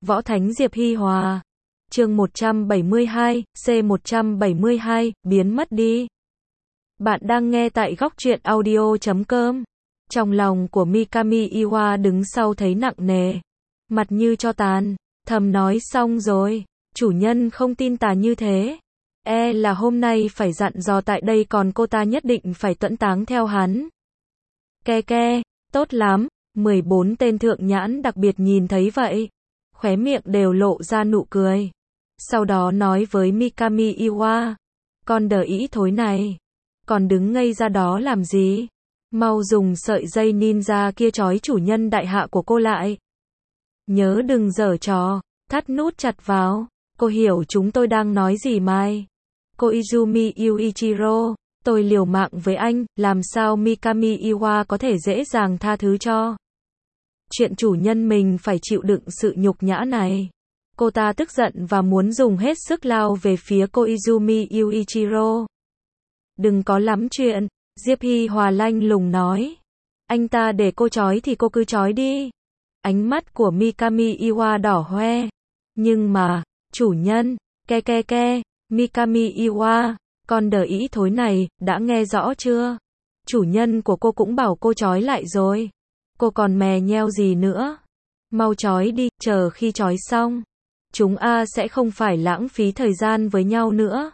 Võ Thánh Diệp Hi Hòa. Chương 172, C172, biến mất đi. Bạn đang nghe tại góc truyện audio.com. Trong lòng của Mikami Iwa đứng sau thấy nặng nề, mặt như tro tàn, thầm nói xong rồi, chủ nhân không tin tà như thế. Là hôm nay phải dặn dò tại đây, còn cô ta nhất định phải tuẫn táng theo hắn. Ke, tốt lắm, 14 tên thượng nhãn đặc biệt nhìn thấy vậy, khóe miệng đều lộ ra nụ cười. Sau đó nói với Mikami Iwa, con đờ ĩ thối này, còn đứng ngây ra đó làm gì? Mau dùng sợi dây ninja kia trói chủ nhân đại hạ của cô lại. Nhớ đừng giở trò, thắt nút chặt vào. Cô hiểu chúng tôi đang nói gì mai? Koizumi Yuichiro, tôi liều mạng với anh, làm sao Mikami Iwa có thể dễ dàng tha thứ cho chuyện chủ nhân mình phải chịu đựng sự nhục nhã này. Cô ta tức giận và muốn dùng hết sức lao về phía Koizumi Yuichiro. Đừng có lắm chuyện, Diệp Hi Hòa lanh lùng nói. Anh ta để cô trói thì cô cứ trói đi. Ánh mắt của Mikami Iwa đỏ hoe. Nhưng mà, chủ nhân, ke, Mikami Iwa, con đờ ĩ thối này, đã nghe rõ chưa? Chủ nhân của cô cũng bảo cô trói lại rồi. Cô còn mè nheo gì nữa? Mau trói đi, chờ khi trói xong, chúng sẽ không phải lãng phí thời gian với nhau nữa.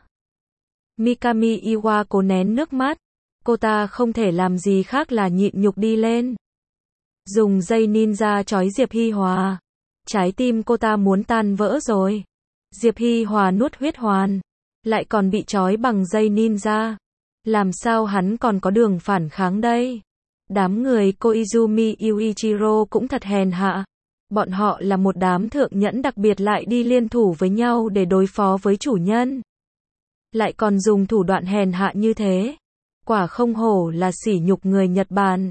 Mikami Iwa cố nén nước mắt. Cô ta không thể làm gì khác là nhịn nhục đi lên, dùng dây ninja trói Diệp Hi Hòa. Trái tim cô ta muốn tan vỡ rồi. Diệp Hi Hòa nuốt huyết hoàn, lại còn bị trói bằng dây ninja. Làm sao hắn còn có đường phản kháng đây? Đám người Koizumi Yuichiro cũng thật hèn hạ. Bọn họ là một đám thượng nhẫn đặc biệt lại đi liên thủ với nhau để đối phó với chủ nhân. Lại còn dùng thủ đoạn hèn hạ như thế. Quả không hổ là sỉ nhục người Nhật Bản.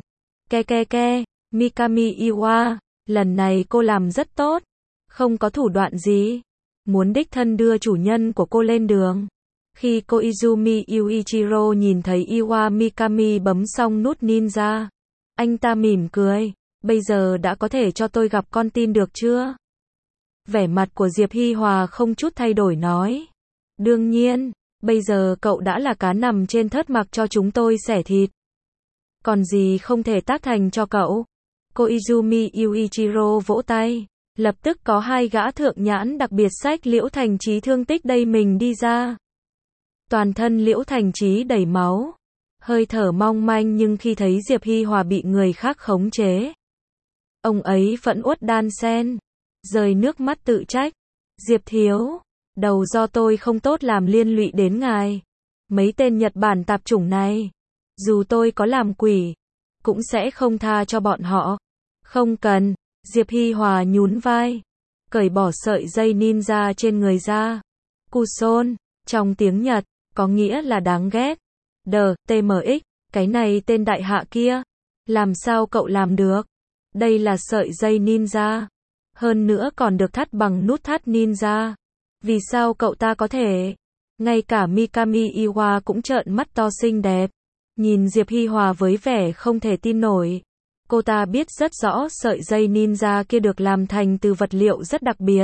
Ke, Mikami Iwa, lần này cô làm rất tốt. Không có thủ đoạn gì. Muốn đích thân đưa chủ nhân của cô lên đường. Khi Koizumi Yuichiro nhìn thấy Iwa Mikami bấm xong nút ninja, anh ta mỉm cười. Bây giờ đã có thể cho tôi gặp con tin được chưa? Vẻ mặt của Diệp Hi Hòa không chút thay đổi nói. Đương nhiên, bây giờ cậu đã là cá nằm trên thớt mặc cho chúng tôi xẻ thịt. Còn gì không thể tác thành cho cậu? Koizumi Yuichiro vỗ tay. Lập tức có hai gã thượng nhãn đặc biệt xách Liễu Thành Chí thương tích đầy mình đi ra. Toàn thân Liễu Thành Chí đầy máu, hơi thở mong manh, nhưng khi thấy Diệp Hi Hòa bị người khác khống chế, ông ấy phẫn uất đan sen, rơi nước mắt tự trách. Diệp thiếu, đầu do tôi không tốt làm liên lụy đến ngài. Mấy tên Nhật Bản tạp chủng này, dù tôi có làm quỷ, cũng sẽ không tha cho bọn họ. Không cần. Diệp Hi Hòa nhún vai, cởi bỏ sợi dây ninja trên người ra. Kuson, trong tiếng Nhật, có nghĩa là đáng ghét. TMX, cái này tên đại hạ kia. Làm sao cậu làm được? Đây là sợi dây ninja. Hơn nữa còn được thắt bằng nút thắt ninja. Vì sao cậu ta có thể? Ngay cả Mikami Iwa cũng trợn mắt to xinh đẹp. Nhìn Diệp Hi Hòa với vẻ không thể tin nổi. Cô ta biết rất rõ sợi dây ninja kia được làm thành từ vật liệu rất đặc biệt,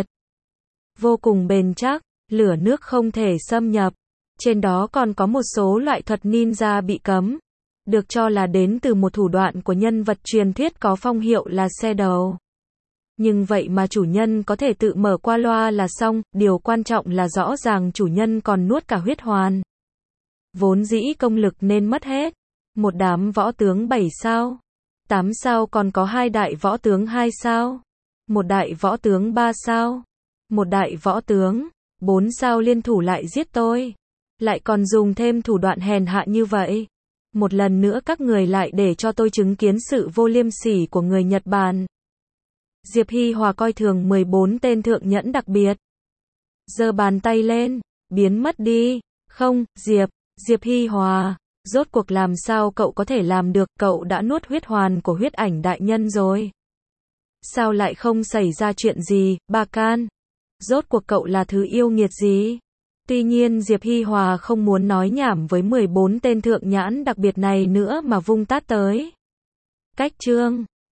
vô cùng bền chắc, lửa nước không thể xâm nhập. Trên đó còn có một số loại thuật ninja bị cấm, được cho là đến từ một thủ đoạn của nhân vật truyền thuyết có phong hiệu là xe đầu. Nhưng vậy mà chủ nhân có thể tự mở qua loa là xong, điều quan trọng là rõ ràng chủ nhân còn nuốt cả huyết hoàn. Vốn dĩ công lực nên mất hết. Một đám võ tướng 7 sao, 8 sao, còn có 2 đại võ tướng 2 sao, một đại võ tướng 3 sao, một đại võ tướng 4 sao liên thủ lại giết tôi. Lại còn dùng thêm thủ đoạn hèn hạ như vậy. Một lần nữa các người lại để cho tôi chứng kiến sự vô liêm sỉ của người Nhật Bản. Diệp Hi Hòa coi thường 14 tên thượng nhẫn đặc biệt, giơ bàn tay lên, biến mất đi. Không, Diệp Hi Hòa, rốt cuộc làm sao cậu có thể làm được? Cậu đã nuốt huyết hoàn của huyết ảnh đại nhân rồi. Sao lại không xảy ra chuyện gì, Ba Can? Rốt cuộc cậu là thứ yêu nghiệt gì? Tuy nhiên Diệp Hi Hòa không muốn nói nhảm với 14 tên thượng nhãn đặc biệt này nữa mà vung tát tới. Cách chương